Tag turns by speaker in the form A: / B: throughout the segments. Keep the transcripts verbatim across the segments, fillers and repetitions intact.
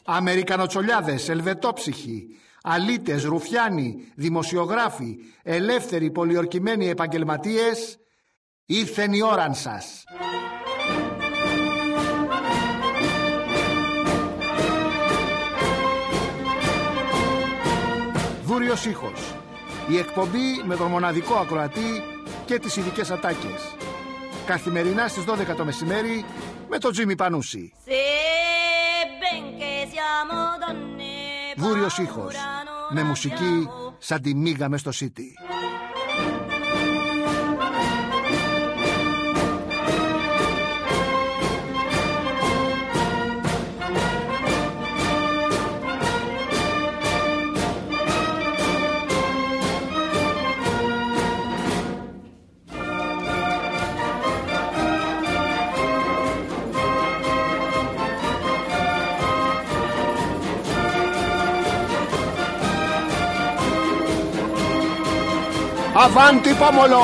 A: Αμερικανοτσολιάδες, ελβετόψυχοι, αλήτες, ρουφιάνοι, δημοσιογράφοι, ελεύθεροι πολιορκημένοι επαγγελματίες, ήρθεν η ώραν σας. Δούριος ήχος. Η εκπομπή με τον μοναδικό ακροατή και τις ειδικές ατάκες. Καθημερινά στις δώδεκα το μεσημέρι με τον Τζίμι Πανούση. Δούριος ήχος. Με μουσική σαν τη μίγα μες στο City. Avanti pomolo!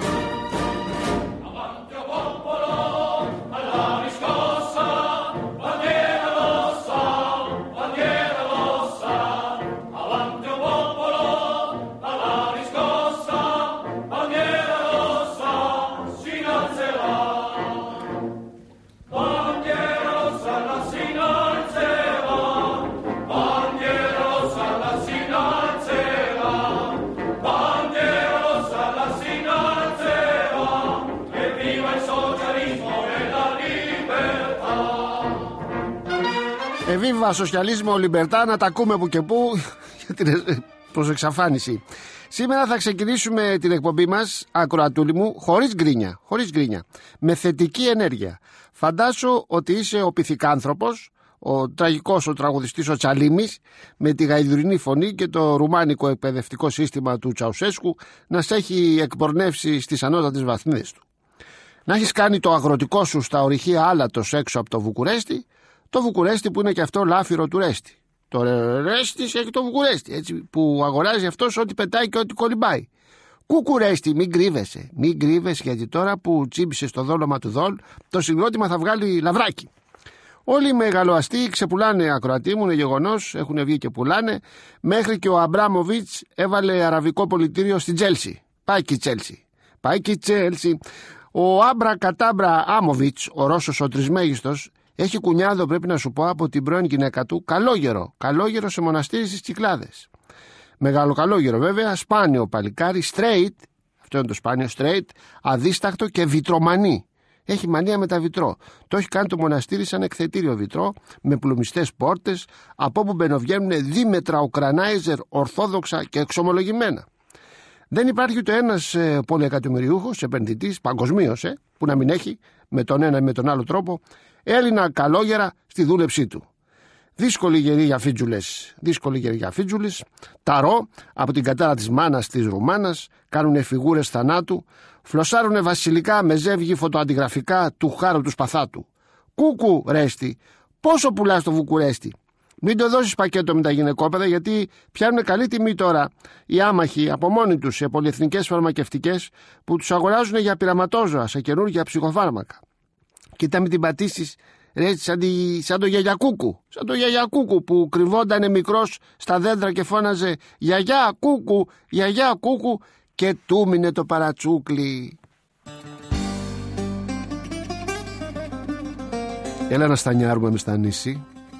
A: Εβίβα σοσιαλίσμο, λιμπερτά, να τα ακούμε που και που προς εξαφάνιση. Σήμερα θα ξεκινήσουμε την εκπομπή μας, ακροατούλη μου, χωρίς γκρίνια, χωρίς γκρίνια, με θετική ενέργεια. Φαντάσου ότι είσαι ο πυθικάνθρωπος, ο τραγικός ο τραγουδιστής ο Τσαλίμης, με τη γαϊδουρινή φωνή και το ρουμάνικο εκπαιδευτικό σύστημα του Τσαουσέσκου να σε έχει εκπορνεύσει στις ανώτατες βαθμίδες του. Να έχεις κάνει το αγροτικό σου στα ορυχεία άλατος έξω από το Βουκουρέστι, το Βουκουρέστι που είναι και αυτό λάφυρο του Ρέστι. Το Ρέστι έχει το Βουκουρέστι, έτσι, που αγοράζει αυτός ό,τι πετάει και ό,τι κολυμπάει. Κουκουρέστι, μην κρύβεσαι, μην κρύβεσαι, γιατί τώρα που τσίμπησε στο δόλωμα του Δόλ, το συγκρότημα θα βγάλει λαβράκι. Όλοι οι μεγαλοαστοί ξεπουλάνε, ακροατή μου, είναι γεγονός, έχουν βγει και πουλάνε, μέχρι και ο Αμπράμοβιτς έβαλε αραβικό πολιτήριο στην Τσέλσι. Πάει και η Τσέλσι. Πάει και η Τσέλσι. Ο Άμπρα Κατάμπρα Άμοβιτς, ο Ρώσος ο τρισμέγιστος, έχει κουνιάδο, πρέπει να σου πω, από την πρώην γυναίκα του, καλόγερο, καλόγερο σε μοναστήρι στις Κυκλάδες. Μεγάλο καλόγερο βέβαια, σπάνιο παλικάρι, straight, αυτό είναι το σπάνιο, straight, αδίστακτο και βιτρομανή. Έχει μανία με τα βιτρό. Το έχει κάνει το μοναστήρι σαν εκθετήριο βιτρό, με πλουμιστές πόρτες, από όπου μπαινοβγαίνουν δίμετρα ουκρανάιζερ, ορθόδοξα και εξομολογημένα. Δεν υπάρχει ούτε ένας ε, πολυεκατομμυριούχος επενδυτής παγκοσμίως, ε, που να μην έχει με τον ένα ή με τον άλλο τρόπο Έλληνα καλόγερα στη δούλεψή του. Δύσκολη γερή για φίτζουλες, δύσκολη γερή για φίτζουλες. Ταρό από την κατάρα της μάνας της Ρουμάνας, κάνουνε φιγούρες θανάτου, φλωσάρουνε βασιλικά με ζεύγη φωτοαντιγραφικά του χάρου του σπαθάτου. Κούκου, Ρέστι, πόσο πουλάς το Βουκουρέστι? Μην το δώσεις πακέτο με τα γυναικόπαιδα, γιατί πιάνουν καλή τιμή τώρα οι άμαχοι από μόνοι τους σε πολυεθνικές φαρμακευτικές που τους αγοράζουν για πειραματόζωα σε καινούργια ψυχοφάρμακα. Κοίτα μην την πατήσεις, ρε, σαν, τη, σαν το γιαγιακούκου, σαν το γιαγιακούκου που κρυβόντανε μικρός στα δέντρα και φώναζε «Γιαγιά κούκου, γιαγιά κούκου» και τούμινε το παρατσούκλι. Έλα να στανιάρουμε με στα νήσι.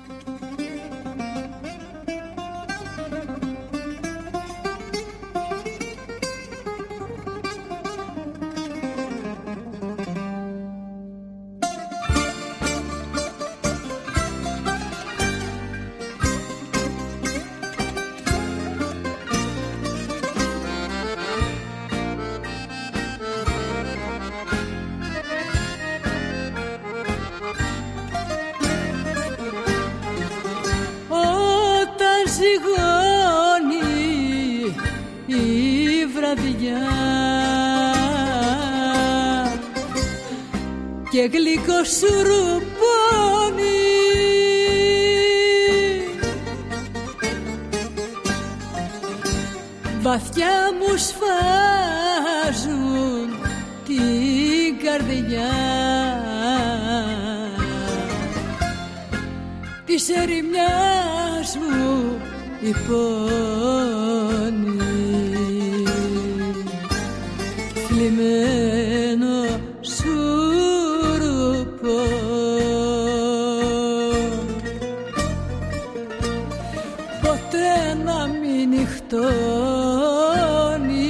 B: Και γλυκό σουρουπώνει βαθιά μου σφάζουν την καρδιά. Τι της ερημιάς μου η πόνη, θλιμμένο σουρουπό. Ποτέ να μην νυχτώνει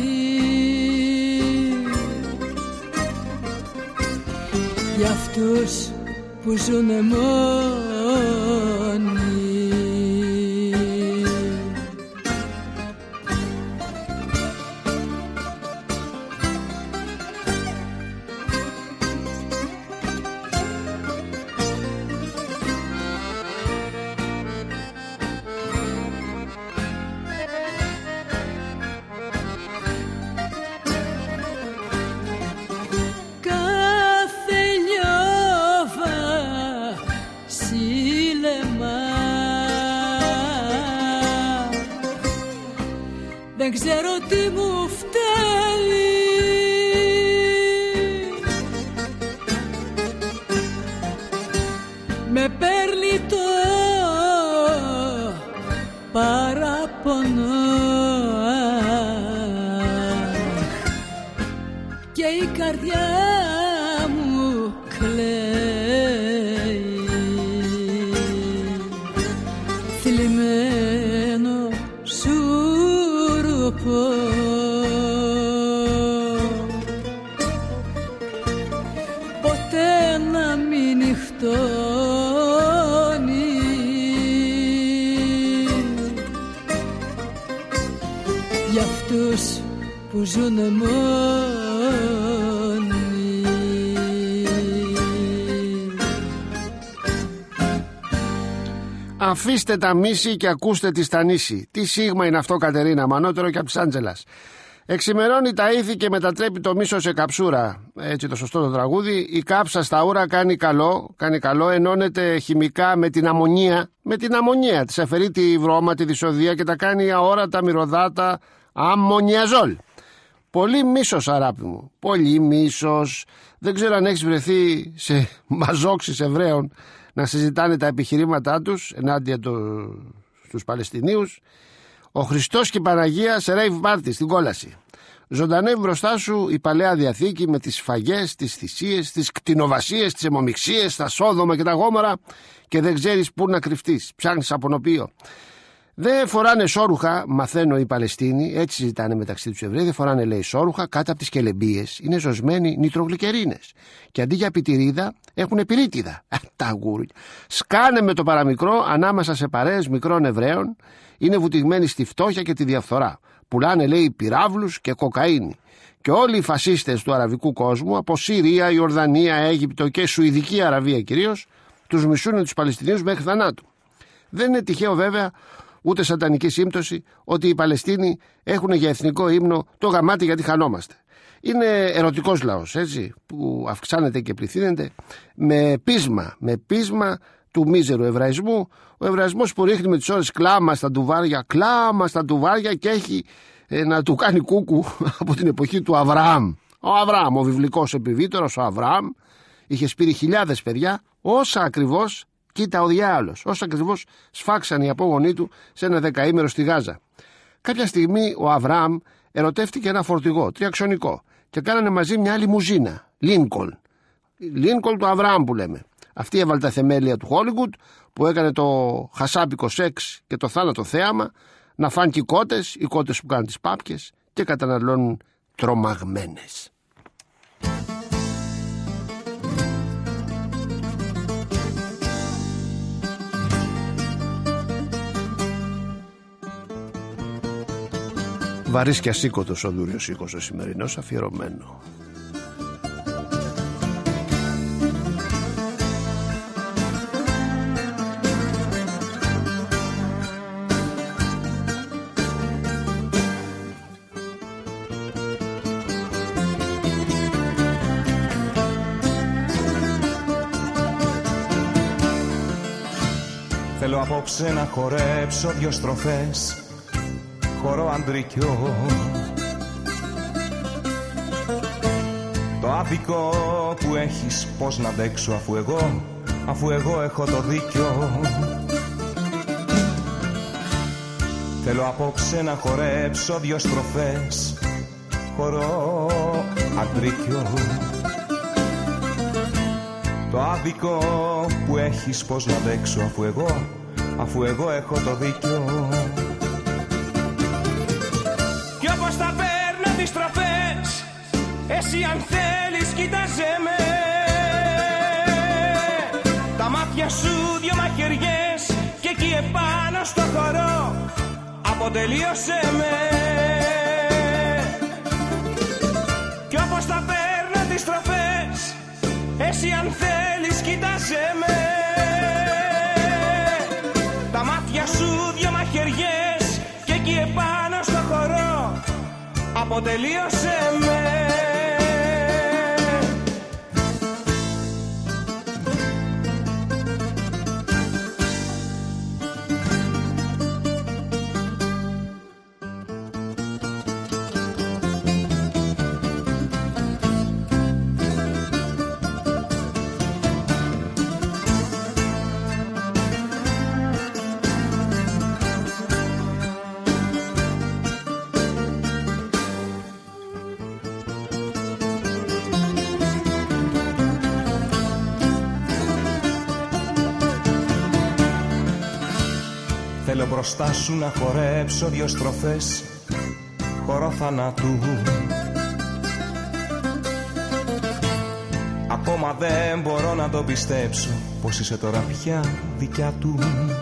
B: για αυτούς που ζουνε μόνοι. Δεν ξέρω τι μου φταίει, με παίρνει το παραπονό και η καρδιά μου κλαίει, θλιμμένο σουρουπό. Ποτέ να μην νυχτώνει για αυτούς που ζουνε μόνοι.
A: Αφήστε τα μίση και ακούστε τη στανίση. Τι σίγμα είναι αυτό, Κατερίνα, μανότερο και από της Άντζελας. Εξημερώνει τα ήθη και μετατρέπει το μίσο σε καψούρα. Έτσι το σωστό το τραγούδι. Η κάψα στα ούρα κάνει καλό, κάνει καλό, ενώνεται χημικά με την αμμονία. Με την αμμονία της αφαιρεί τη βρώμα, τη δυσοδεία και τα κάνει αόρατα, μυρωδάτα, αμμονιαζόλ. Πολύ μίσος, αγάπη μου. Πολύ μίσος. Δεν ξέρω αν έχεις βρεθεί σε μαζόξεις Εβραίων να συζητάνε τα επιχειρήματά τους ενάντια το, στους Παλαιστινίους. Ο Χριστός και η Παναγία σε rave party στην κόλαση. Ζωντανεύει μπροστά σου η Παλαιά Διαθήκη με τις σφαγές, τις θυσίες, τις κτηνοβασίες, τις αιμομιξίες, τα Σόδομα και τα Γόμορα και δεν ξέρεις πού να κρυφτείς. Ψάχνεις απονοπείο. Δεν φοράνε σόρουχα, μαθαίνω οι Παλαιστίνοι, έτσι ζητάνε μεταξύ τους Εβραίοι, δεν φοράνε, λέει, σόρουχα, κάτω από τις κελεμπίες είναι ζωσμένοι νητρογλυκερίνες. Και αντί για πιτηρίδα έχουν πυρίτιδα. Τα γούρια. Σκάνε με το παραμικρό ανάμεσα σε παρέες μικρών Εβραίων, είναι βουτυγμένοι στη φτώχεια και τη διαφθορά. Πουλάνε, λέει, πυράβλους και κοκαίνη. Και όλοι οι φασίστες του αραβικού κόσμου, από Συρία, Ιορδανία, Αίγυπτο και Σουηδική Αραβία κυρίως, τους μισούν τους Παλαιστινίους μέχρι θανάτου. Δεν είναι τυχαίο βέβαια, ούτε σατανική σύμπτωση, ότι οι Παλαιστίνοι έχουν για εθνικό ύμνο το γαμάτι γιατί χανόμαστε. Είναι ερωτικός λαός, έτσι, που αυξάνεται και πληθύνεται με πείσμα, με πείσμα του μίζερου Εβραϊσμού. Ο Εβραϊσμός που ρίχνει με τις ώρες κλάμα στα τουβάρια, κλάμα στα τουβάρια και έχει ε, να του κάνει κούκου από την εποχή του Αβραάμ. Ο Αβραάμ, ο βιβλικός επιβίτορος, ο Αβραάμ, είχε σπείρει χιλιάδες παιδιά, όσα ακριβώς, κοίτα ο διάολος, όσα ακριβώς σφάξαν οι απόγονοί του σε ένα δεκαήμερο στη Γάζα. Κάποια στιγμή ο Αβραάμ ερωτεύτηκε ένα φορτηγό, τριαξονικό, και κάνανε μαζί μια άλλη μουζίνα, Λίνκολν. Λίνκολν του Αβραάμ που λέμε. Αυτή έβαλε τα θεμέλια του Χόλιγουτ που έκανε το χασάπικο σεξ και το θάνατο θέαμα να φάνε και οι κότες, οι κότες που κάνουν τις πάπκες και καταναλώνουν τρομαγμένες. Βαρύς και ασήκωτος ο δούριος οίκος ο σημερινός, αφιερωμένο.
C: Θέλω απόψε να χορέψω δυο στροφές, χορό αντρικιό. Το άδικο που έχεις πώς να αντέξω, αφού εγώ αφού εγώ έχω το δίκιο. Θέλω απόψε να χορέψω δυο στροφές, χορό αντρίκιο. Το άδικο που έχεις πως να αντέξω, αφού εγώ, αφού εγώ έχω το δίκιο. Κι όπως τα παίρνω τις στροφές, εσύ αν θέλεις κοίταζε με. Τα μάτια σου δυο μαχαιριές και εκεί επάνω στο χορό αποτελείωσε με. Κι όπως τα παίρνω τις στροφές, εσύ αν θέλεις κοίταζε με. Τα μάτια σου δυο μαχαιριές και εκεί επάνω στο χορό αποτελείωσε με. Θέλω μπροστά σου να χορέψω δυο στροφές, χορό θανάτου. Ακόμα δεν μπορώ να το πιστέψω, πως είσαι τώρα πια δικιά του.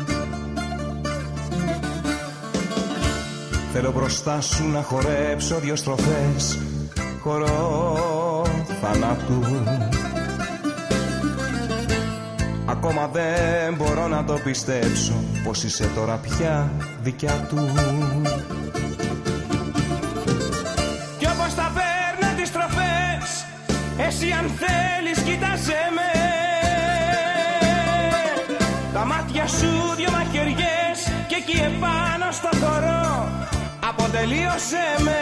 C: Θέλω μπροστά σου να χορέψω δυο στροφές, χορό θανάτου. Ακόμα δεν μπορώ να το πιστέψω, πως είσαι τώρα πια δικιά του. Κι όπως τα παίρνω τις στροφές, εσύ αν θέλεις κοίταζε με. Τα μάτια σου δυο μαχαιριές και εκεί επάνω στο χορό αποτελείωσε με.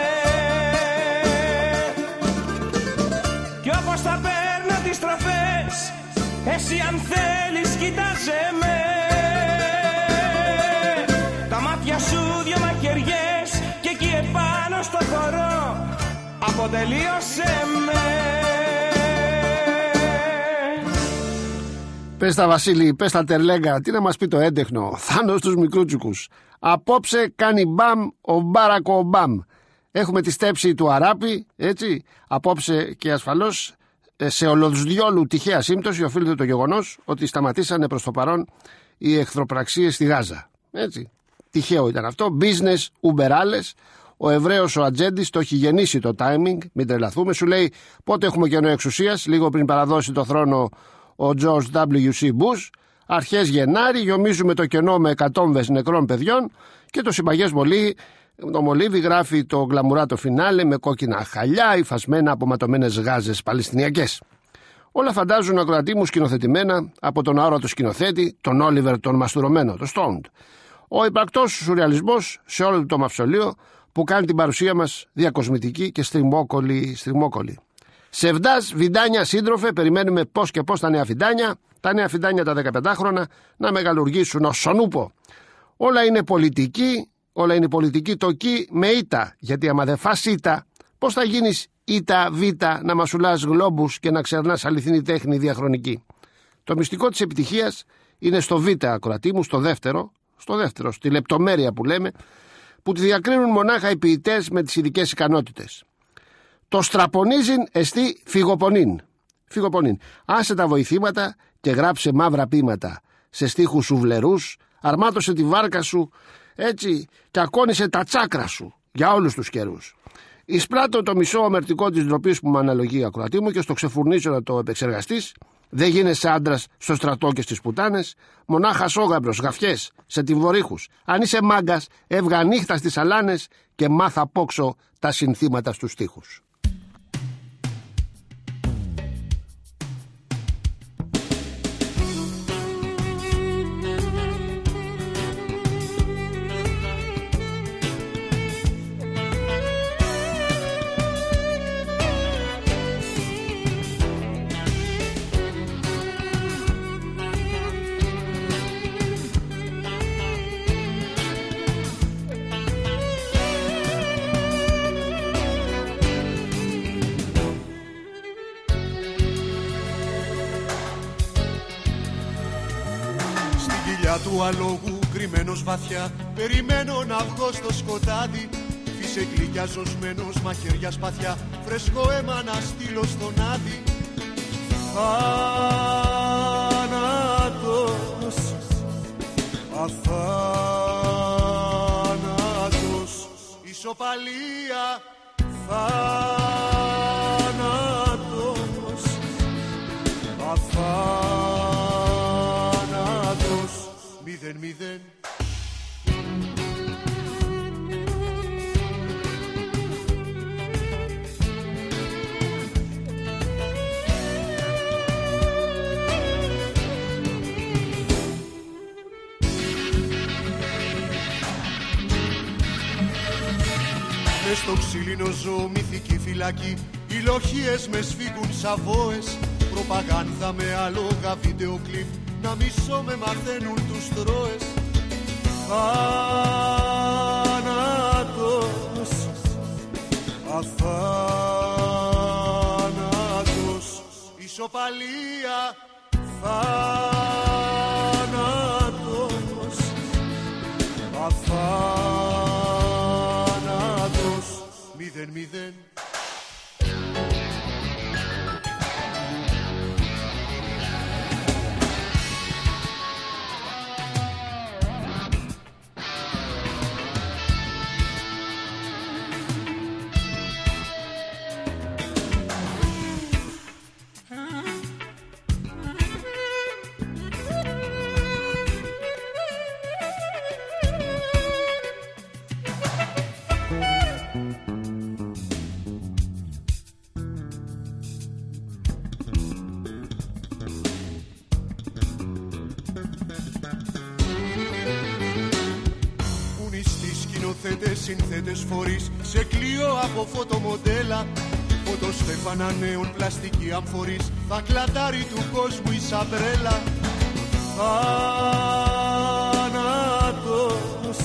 C: Κι όπως τα παίρνω τις στροφές, εσύ αν θέλεις κοίταζε με. Τα μάτια σου δυο μαχαιριές και εκεί επάνω στο χορό αποτελείωσε με.
A: Πες τα Βασίλη, πες τα Τερλέγκα, τι να μας πει το έντεχνο. Θάνος στους μικρούτσικους. Απόψε κάνει μπαμ ο Μπάρακο Ομπάμ. Έχουμε τη στέψη του Αράπη, έτσι. Απόψε και ασφαλώς σε ολοδιόλου τυχαία σύμπτωση οφείλεται το γεγονός ότι σταματήσανε προς το παρόν οι εχθροπραξίες στη Γάζα. Έτσι. Τυχαίο ήταν αυτό. Business ουμπεράλες. Ο Εβραίος ο ατζέντης το έχει γεννήσει το timing. Μην τρελαθούμε. Σου λέει πότε έχουμε κενό εξουσίας. Λίγο πριν παραδώσει το θρόνο ο George ντάμπλιου σι Bush. Αρχές Γενάρη γιομίζουμε το κενό με εκατόμβες νεκρών παιδιών και το συμπαγές μολύβι. Το μολύβι γράφει το γκλαμουράτο φινάλε με κόκκινα χαλιά, υφασμένα αποματωμένες γάζες παλαιστινιακές. Όλα φαντάζουν ακροατή μου σκηνοθετημένα από τον αόρατο σκηνοθέτη, τον Όλιβερ τον μαστουρωμένο, το Stoned. Ο υπαρκτός σουρεαλισμός σε όλο το μαυσολείο που κάνει την παρουσία μας διακοσμητική και στριμόκολη. στριμόκολη. Σεβδάς, βιντάνια, σύντροφε, περιμένουμε πώς και πώς τα νέα φιντάνια, τα νέα φιντάνια τα δεκαπεντάχρονα να μεγαλουργήσουν ως σονούπο. Όλα είναι πολιτική. Όλα είναι πολιτική τοκή με ήττα. Γιατί άμα δεν φας ήττα, πώς θα γίνεις ήττα β να μασουλάς γλόμπους και να ξερνάς αληθινή τέχνη διαχρονική. Το μυστικό της επιτυχίας είναι στο β, ακροατή μου, στο δεύτερο, στο δεύτερο, στη λεπτομέρεια που λέμε, που τη διακρίνουν μονάχα οι ποιητές με τις ειδικές ικανότητες. Το στραπονίζειν εστί φυγοπονίν. Φυγοπονίν. Άσε τα βοηθήματα και γράψε μαύρα ποίηματα. Σε στίχους σουβλερούς, αρμάτωσε τη βάρκα σου, έτσι, και ακόνισε τα τσάκρα σου για όλους τους καιρούς. Εισπράττω το μισό ομερτικό της ντροπής που με αναλογεί, ακροατή μου, και στο ξεφουρνίζω να το επεξεργαστείς. Δεν γίνεσαι άντρας στο στρατό και στις πουτάνες, μονάχα σόγαμπρος, γαφιές, σε τυμβορύχους. Αν είσαι μάγκας, έβγα νύχτα στις αλάνες και μάθα απόξω τα συνθήματα στους στίχους.
D: του αλόγου κρυμμένος βαθιά, περιμένω να βγω στο σκοτάδι. Φύσε γλυκιά ζωσμένος, μαχαίρια σπαθιά, φρέσκο αίμα να στείλω στον Άδη. Θάνατος, αθάνατος, ισοπαλία. Θάνατος, αθάνατος, μηδέν μηδέν. Μες στο ξύλινο ζώο μυθική φυλακή, οι λοχίες με σφίγγουν σαβόες. Προπαγάνδα με άλογα βίντεο κλιπ, να μισώ με μαθαίνουν τους τρώες. Θάνατος, αθάνατος, ισοπαλία. Θάνατος, αθάνατος, μηδέν μηδέν. Συνθέτες φορείς σε κλειό από φωτομοντέλα. Φωτοστέφανα νέων πλαστική αμφορείς, θα κλατάρει του κόσμου η σαμπρέλα. Θάνατος,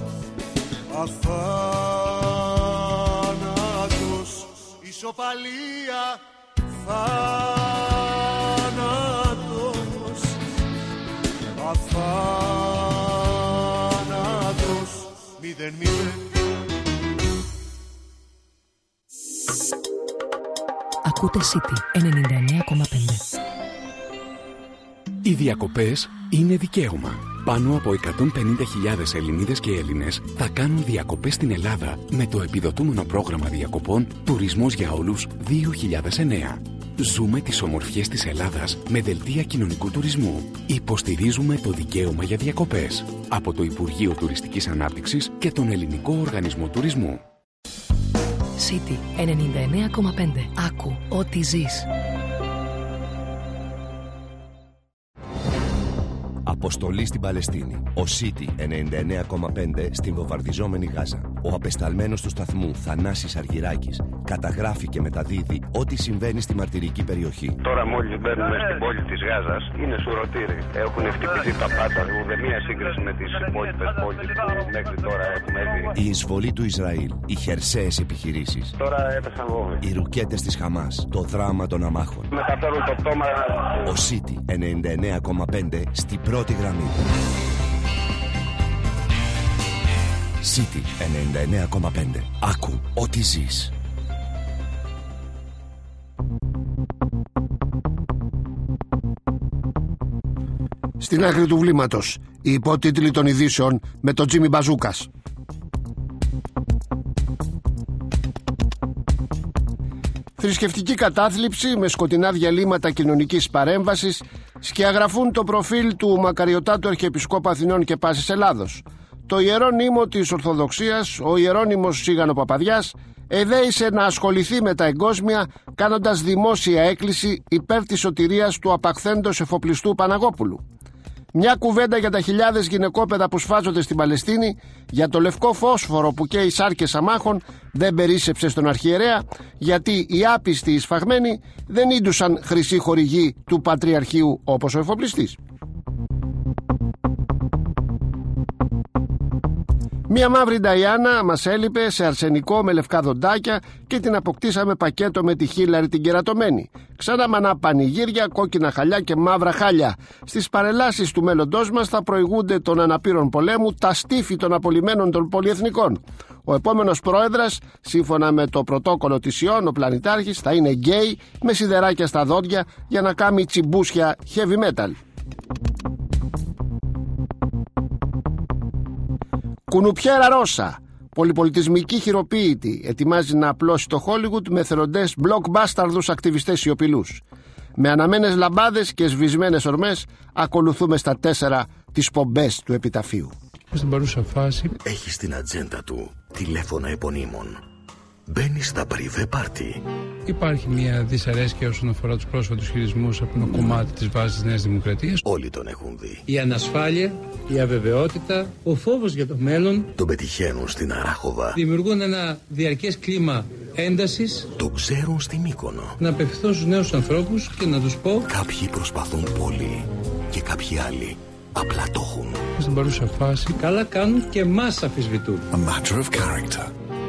D: αθάνατος, ισοπαλία. Θάνατος, αθάνατος, μηδέν μηδέν.
E: Ακούτε City ενενήντα εννέα κόμμα πέντε.
F: Οι διακοπές είναι δικαίωμα. Πάνω από εκατόν πενήντα χιλιάδες Ελληνίδες και Έλληνες θα κάνουν διακοπές στην Ελλάδα με το επιδοτούμενο πρόγραμμα διακοπών «Τουρισμός για όλους δύο χιλιάδες εννέα». Ζούμε τις ομορφιές της Ελλάδας με δελτία κοινωνικού τουρισμού. Υποστηρίζουμε το δικαίωμα για διακοπές από το Υπουργείο Τουριστικής Ανάπτυξης και τον Ελληνικό Οργανισμό Τουρισμού.
E: City ενενήντα εννέα κόμμα πέντε. Άκου ό,τι ζεις.
G: Αποστολή στην Παλαιστίνη. Ο City ενενήντα εννέα κόμμα πέντε στην βομβαρδιζόμενη Γάζα. Ο απεσταλμένος του σταθμού Θανάσης Αργυράκης καταγράφει και μεταδίδει ό,τι συμβαίνει στη μαρτυρική περιοχή.
H: Τώρα μόλις μπαίνουμε στην πόλη της Γάζας, είναι σουρωτήρι. Έχουν χτυπηθεί τα πάντα, ουδέμια σύγκριση με τις υπόλοιπες πόλεις που μέχρι τώρα έχουμε δει.
G: Η εισβολή του Ισραήλ, οι χερσαίες επιχειρήσεις.
H: Τώρα έπεσαν βόμβες.
G: Οι ρουκέτες της Χαμάς, το δράμα των αμάχων.
H: Μεταφέρουν το πτώμα.
G: Ο City ενενήντα εννέα κόμμα πέντε στην πρώτη γραμμή. City ενενήντα εννέα κόμμα πέντε. Άκου ό,τι ζεις.
A: Στην άκρη του βλήματος, οι υπότιτλοι των ειδήσεων με τον Τζίμι Μπαζούκας. Θρησκευτική κατάθλιψη με σκοτεινά διαλύματα κοινωνικής παρέμβασης σκιαγραφούν το προφίλ του μακαριωτάτου Αρχιεπισκόπου Αθηνών και Πάσης Ελλάδος. Το Ιερό Νήμο της Ορθοδοξίας, ο Ιερώνυμος Σίγανο Παπαδιάς, εδέησε να ασχοληθεί με τα εγκόσμια, κάνοντας δημόσια έκκληση υπέρ της σωτηρίας του απαχθέντος εφοπλιστού Παναγόπουλου. Μια κουβέντα για τα χιλιάδες γυναικόπαιδα που σφάζονται στην Παλαιστίνη, για το λευκό φόσφορο που καίει σάρκες αμάχων, δεν περίσσεψε στον αρχιερέα, γιατί οι άπιστοι οι σφαγμένοι δεν ίντουσαν χρυσή χορηγή του Πατριαρχείου όπως ο εφοπλιστής. Μία μαύρη Νταϊάννα μας έλειπε σε αρσενικό με λευκά δοντάκια και την αποκτήσαμε πακέτο με τη Χίλαρη την κερατωμένη. Ξανά μανά πανηγύρια, κόκκινα χαλιά και μαύρα χάλια. Στις παρελάσεις του μέλλοντός μας θα προηγούνται των αναπήρων πολέμου τα στίφη των απολυμένων των πολυεθνικών. Ο επόμενος πρόεδρας, σύμφωνα με το πρωτόκολλο της Ιών, ο πλανητάρχης, θα είναι γκέι με σιδεράκια στα δόντια για να κάνει τσιμπούσια heavy metal. Κουνουπιέρα Ρώσα, πολυπολιτισμική χειροποίητη, ετοιμάζει να απλώσει το Hollywood με εθελοντές blockbustardους ακτιβιστές σιωπηλούς. Με αναμένες λαμπάδες και σβησμένες ορμές ακολουθούμε στα τέσσερα τις πομπές του επιταφείου.
I: Στην παρούσα φάση
J: έχει στην ατζέντα του τηλέφωνα επωνύμων. Μπαίνει στα πριβέ πάρτι.
I: Υπάρχει μια δυσαρέσκεια όσον αφορά τους πρόσφατους χειρισμούς από ένα κομμάτι της βάσης της Νέας Δημοκρατίας.
J: Όλοι τον έχουν δει.
I: Η ανασφάλεια, η αβεβαιότητα, ο φόβος για το μέλλον
J: τον πετυχαίνουν στην Αράχοβα.
I: Δημιουργούν ένα διαρκές κλίμα έντασης.
J: Το ξέρουν στη Μύκονο.
I: Να απευθυνθώ στους νέους ανθρώπους και να τους πω:
J: κάποιοι προσπαθούν πολύ και κάποιοι άλλοι απλά το έχουν.
I: Στην παρούσα φάση καλά κάνουν και μας αμφισβητούν.
J: A matter of character.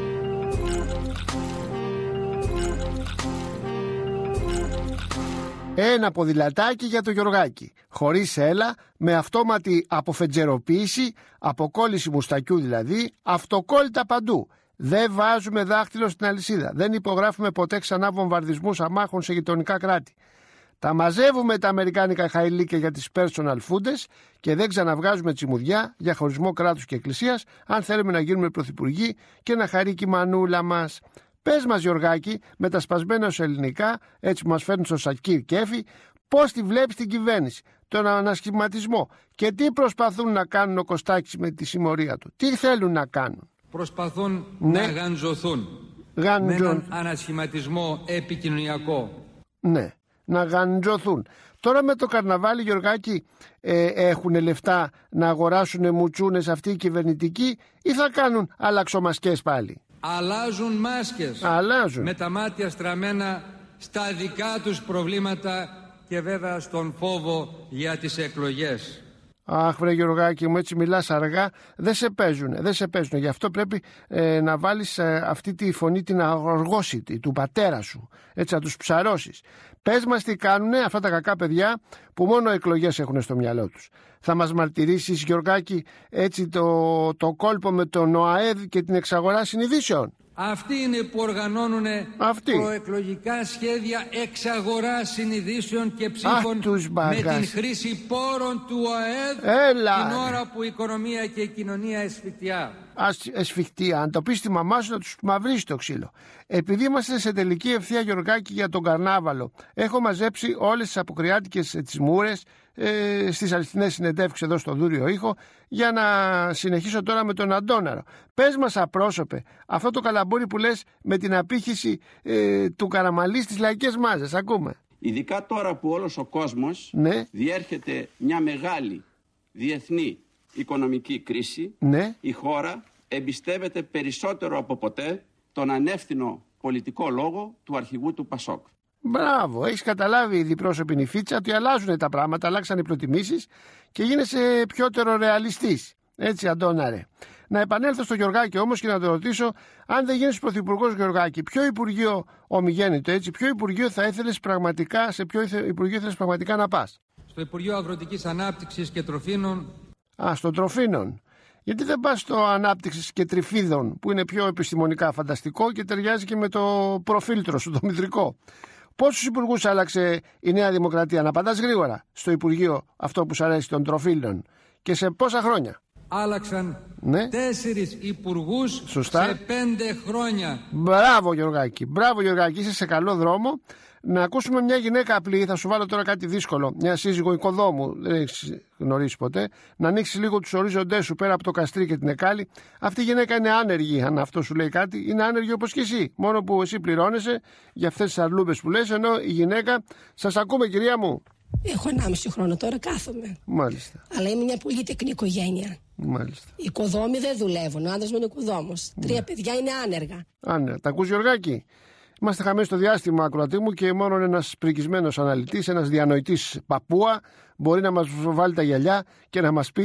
A: Ένα ποδηλατάκι για το Γιωργάκη, χωρίς έλα, με αυτόματη αποφετζεροποίηση, αποκόλληση μουστακιού δηλαδή, αυτοκόλλητα παντού. Δεν βάζουμε δάχτυλο στην αλυσίδα, δεν υπογράφουμε ποτέ ξανά βομβαρδισμούς αμάχων σε γειτονικά κράτη. Τα μαζεύουμε τα αμερικάνικα χαϊλίκια για τις personal fooders και δεν ξαναβγάζουμε τσιμουδιά για χωρισμό κράτους και εκκλησίας αν θέλουμε να γίνουμε πρωθυπουργοί και να χαρεί και η μανούλα μας. Πες μας, Γιωργάκη, με τα σπασμένα σου ελληνικά, έτσι που μας φέρνει στο Σακίρ Κέφι, πώς τη βλέπεις την κυβέρνηση, τον ανασχηματισμό και τι προσπαθούν να κάνουν ο Κωστάκης με τη συμμορία του. Τι θέλουν να κάνουν.
K: Προσπαθούν
A: ναι.
K: να γαντζωθούν
A: Γαντζω...
K: με έναν ανασχηματισμό επικοινωνιακό.
A: Ναι, να γαντζωθούν. Τώρα με το καρναβάλι, Γιωργάκη, ε, έχουν λεφτά να αγοράσουν μουτσούνες αυτοί οι κυβερνητικοί ή θα κάνουν αλλαξομασκές πάλι.
K: Αλλάζουν μάσκες.
A: Αλλάζουν.
K: Με τα μάτια στραμμένα στα δικά τους προβλήματα και βέβαια στον φόβο για τις εκλογές.
A: Αχ, βρε Γιωργάκη μου, έτσι μιλάς αργά, δεν σε παίζουνε, δεν σε παίζουνε. Γι' αυτό πρέπει ε, να βάλεις ε, αυτή τη φωνή την αργόσιτη του πατέρα σου, έτσι να τους ψαρώσεις. Πες μας τι κάνουνε αυτά τα κακά παιδιά που μόνο εκλογές έχουν στο μυαλό τους. Θα μας μαρτυρήσεις, Γιωργάκη, έτσι το, το κόλπο με τον ΟΑΕΔ και την εξαγορά συνειδήσεων.
K: Αυτοί είναι που οργανώνουν
A: Αυτοί.
K: προεκλογικά σχέδια εξαγορά συνειδήσεων και ψήφων με την χρήση πόρων του ΟΑΕΔ.
A: Έλα.
K: Την ώρα που η οικονομία και η κοινωνία εσφιχτιά.
A: Εσφιχτία, αν το πεις στη μαμά σου να τους μαυρίσει το ξύλο. Επειδή είμαστε σε τελική ευθεία, Γιωργάκη, για τον καρνάβαλο, έχω μαζέψει όλες τις αποκριάτικες τις μούρες ε, στις αληθινές συνεντεύξεις εδώ στο Δούριο Ήχο για να συνεχίσω τώρα με τον Αντώναρο. Πες μας, απρόσωπε, αυτό το καλαμπούρι που λες με την απήχηση ε, του Καραμαλή στις λαϊκές μάζες. Ακούμε.
L: Ειδικά τώρα που όλος ο κόσμος
A: ναι.
L: διέρχεται μια μεγάλη διεθνή οικονομική κρίση,
A: ναι.
L: η χώρα εμπιστεύεται περισσότερο από ποτέ τον ανεύθυνο πολιτικό λόγο του αρχηγού του Πασόκ.
A: Μπράβο, έχεις καταλάβει η διπρόσωπη νηφίτσα ότι αλλάζουν τα πράγματα, αλλάξαν οι προτιμήσεις και γίνεσαι πιότερο ρεαλιστής. Έτσι, Αντώναρε. Να επανέλθω στο Γιωργάκη όμως και να το ρωτήσω, αν δεν γίνεις πρωθυπουργός, Γιωργάκη, ποιο Υπουργείο ομιγέννητο, έτσι, ποιο Υπουργείο θα ήθελες πραγματικά, σε ποιο Υπουργείο ήθελες πραγματικά να πας?
K: Στο Υπουργείο Αγροτικής Ανάπτυξης και Τροφίνων.
A: Α, στο Τροφίνων. Γιατί δεν πας στο Ανάπτυξης και Τριφίδων, που είναι πιο επιστημονικά φανταστικό και ταιριάζει και με το προφίλτρο σου, το μητρικό. Πόσους υπουργούς άλλαξε η Νέα Δημοκρατία? Να απαντάς γρήγορα στο Υπουργείο αυτό που σου αρέσει, των Τροφίλων. Και σε πόσα χρόνια?
K: Άλλαξαν
A: ναι.
K: τέσσερις υπουργούς
A: Σωστά.
K: σε πέντε χρόνια.
A: Μπράβο, Γιωργάκη. Μπράβο, Γιωργάκη. Είσαι σε καλό δρόμο. Να ακούσουμε μια γυναίκα απλή. Θα σου βάλω τώρα κάτι δύσκολο. Μια σύζυγο οικοδόμου. Δεν έχεις γνωρίσει ποτέ. Να ανοίξει λίγο τους ορίζοντές σου πέρα από το Καστρί και την Εκάλη. Αυτή η γυναίκα είναι άνεργη, αν αυτό σου λέει κάτι. Είναι άνεργη όπως και εσύ. Μόνο που εσύ πληρώνεσαι για αυτές τις αρλούμπες που λες. Ενώ η γυναίκα. Σας ακούμε, κυρία μου.
M: Έχω ενάμιση χρόνο τώρα, κάθομαι.
A: Μάλιστα.
M: Αλλά είμαι μια πολύ τεκνή οικογένεια.
A: Μάλιστα.
M: Οι οικοδόμοι δεν δουλεύουν. Ο άντρας μου είναι οικοδόμος. Ναι. Τρία παιδιά είναι άνεργα.
A: Άνεργα. Τα ακούς, Γιωργάκη? Είμαστε χαμένοι στο διάστημα, ακροατή μου, και μόνο ένας πρικισμένος αναλυτής, ένας διανοητής παππούα μπορεί να μας βάλει τα γυαλιά και να μας πει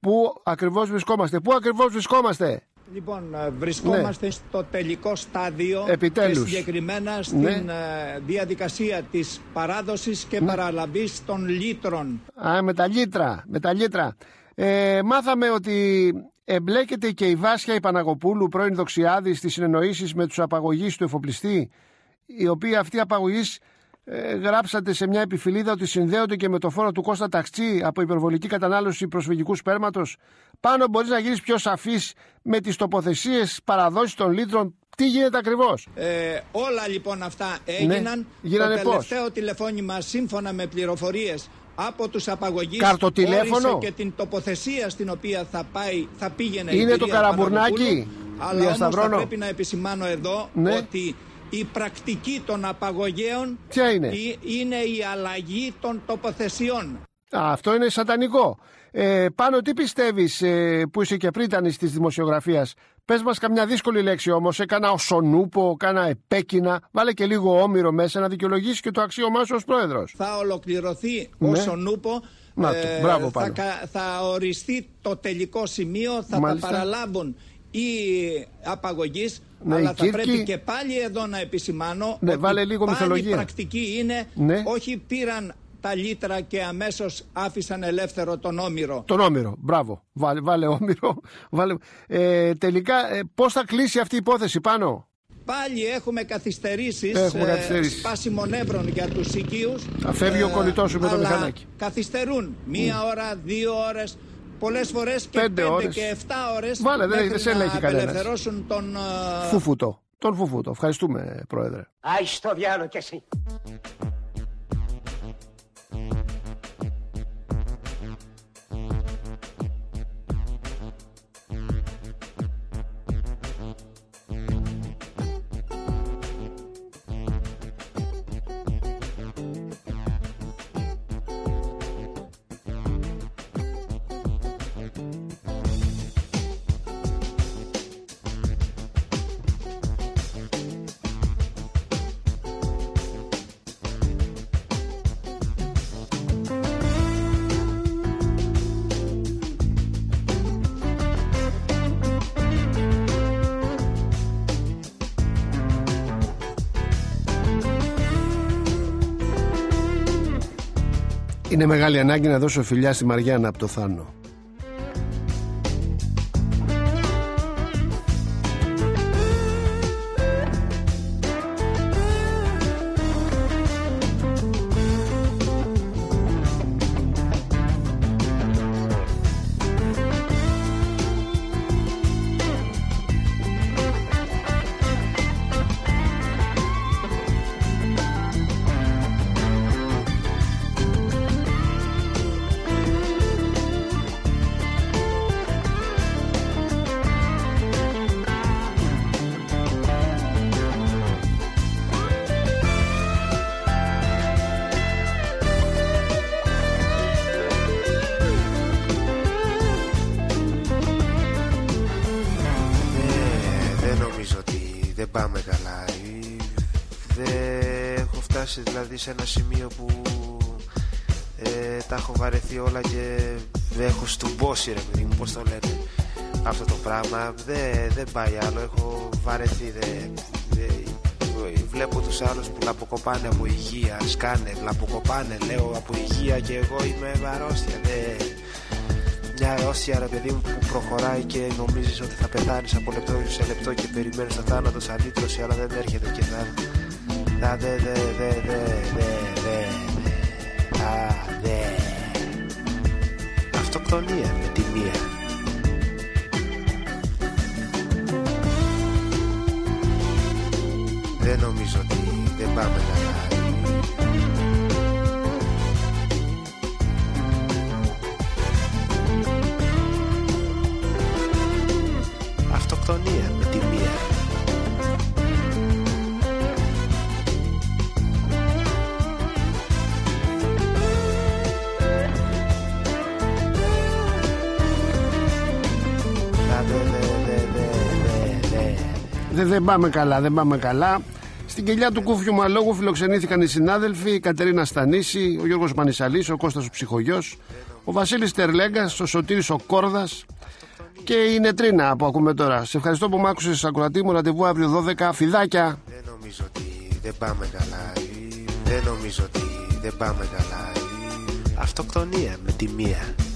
A: πού ακριβώς βρισκόμαστε. Πού ακριβώς βρισκόμαστε.
N: Λοιπόν, βρισκόμαστε ναι. στο τελικό στάδιο.
A: Επιτέλους.
N: Και συγκεκριμένα στην ναι. διαδικασία της παράδοσης και ναι. παραλαβής των λύτρων.
A: Α, με τα λύτρα, με τα λύτρα. Ε, μάθαμε ότι εμπλέκεται και η Βάσια η Παναγοπούλου, πρώην Δοξιάδη, στις συνεννοήσεις με τους απαγωγείς του εφοπλιστή, η οποία αυτή απαγωγής ε, γράψατε σε μια επιφυλίδα ότι συνδέονται και με το φόρο του Κώστα Ταξί από υπερβολική κατανάλωση προσφυγικού σπέρματος. Πάνω μπορείς να γίνεις πιο σαφής με τις τοποθεσίες παραδόσεις των λύτρων. Τι γίνεται ακριβώς.
N: Ε, όλα λοιπόν αυτά έγιναν.
A: Ναι.
N: Το τελευταίο τηλεφώνημα σύμφωνα με πληροφορίες από τους απαγωγείς
A: καρτοτηλέφωνο
N: και την τοποθεσία στην οποία θα, πάει, θα πήγαινε
A: είναι
N: η κυρία
A: το Καραμπουρνάκι.
N: Αλλά όμως θα πρέπει να επισημάνω εδώ ναι. ότι η πρακτική των απαγωγέων
A: είναι?
N: είναι η αλλαγή των τοποθεσιών.
A: Α, αυτό είναι σατανικό. Ε, Πάνω τι πιστεύεις ε, που είσαι και πρίτανης της δημοσιογραφίας. Πες μας καμιά δύσκολη λέξη όμως. Έκανα οσονούπο, κάνα επέκεινα. Βάλε και λίγο όμηρο μέσα να δικαιολογήσει και το αξίωμά σου ως πρόεδρος.
N: Θα ολοκληρωθεί ναι. οσονούπο.
A: Ε, Μπράβο,
N: θα, θα οριστεί το τελικό σημείο. Θα Μάλιστα. τα παραλάβουν οι απαγωγείς. Ναι, αλλά θα Κύρκη... πρέπει και πάλι εδώ να επισημάνω
A: ναι,
N: ότι
A: βάλε λίγο
N: πάλι
A: μυθολογία.
N: Η πρακτική είναι ναι. όχι πήραν τα λίτρα και αμέσως άφησαν ελεύθερο τον Όμηρο.
A: Τον Όμηρο, μπράβο. Βάλε, βάλε Όμηρο. Βάλε. Ε, τελικά, ε, πώς θα κλείσει αυτή η υπόθεση πάνω.
N: Πάλι έχουμε καθυστερήσεις,
A: έχουμε καθυστερήσεις.
N: Ε, σπάσιμο νεύρων για τους οικείους.
A: Θα φεύγει ε, ο κολλητός σου με το μηχανάκι.
N: Καθυστερούν μία mm. ώρα, δύο ώρες. Πολλές φορές και πέντε, πέντε και εφτά ώρες.
A: Βάλε, δεν έχει κανένας.
N: Να απελευθερώσουν τον uh...
A: Φούφουτο. Τον Φούφουτο. Ευχαριστούμε, Πρόεδρε.
O: Άι στο διάλο κι εσύ.
A: Είναι μεγάλη ανάγκη να δώσω φιλιά στη Μαριάννα από το Θάνο.
P: πάμε καλά. Δεν έχω φτάσει δηλαδή σε ένα σημείο που ε, τα έχω βαρεθεί όλα και έχω στουμπώσει, ρε παιδί μου, πώς το λένε αυτό το πράγμα. Δεν, δεν πάει άλλο, έχω βαρεθεί. Δεν, δεν, βλέπω τους άλλους που λαποκοπάνε από υγεία, σκάνε, λαποκοπάνε, λέω από υγεία, και εγώ είμαι αρρώστια. Δεν... Μια αρρώστια, ρε παιδί μου, που προχωράει και νομίζεις ότι θα πεθάνεις από λεπτό σε λεπτό και περιμένεις το θάνατο σαν λύτρωση, αλλά δεν έρχεται και θα... Θα δε δε δε δε δε δε θα δε αυτοκτονία με τη μία. Δεν νομίζω ότι δεν πάμε καλά. Αυτοκτονία με τη μία.
A: Δεν, δεν πάμε καλά, δεν πάμε καλά. Στην κοιλιά του Κούφιου Μαλόγου φιλοξενήθηκαν οι συνάδελφοι η Κατερίνα Στανίση, ο Γιώργος Μανισαλής, ο Κώστας ο Ψυχογιός, ο Βασίλης Τερλέγκας, ο Σωτήρης ο Κόρδας και η Νετρίνα που ακούμε τώρα. Σε ευχαριστώ που μ' άκουσες, ακροατή μου. Ραντεβού αύριο δώδεκα. Φιδάκια.
P: Δεν νομίζω ότι δεν πάμε καλά. Δεν νομίζω ότι δεν πάμε καλά. Αυτοκτονία με τη μία.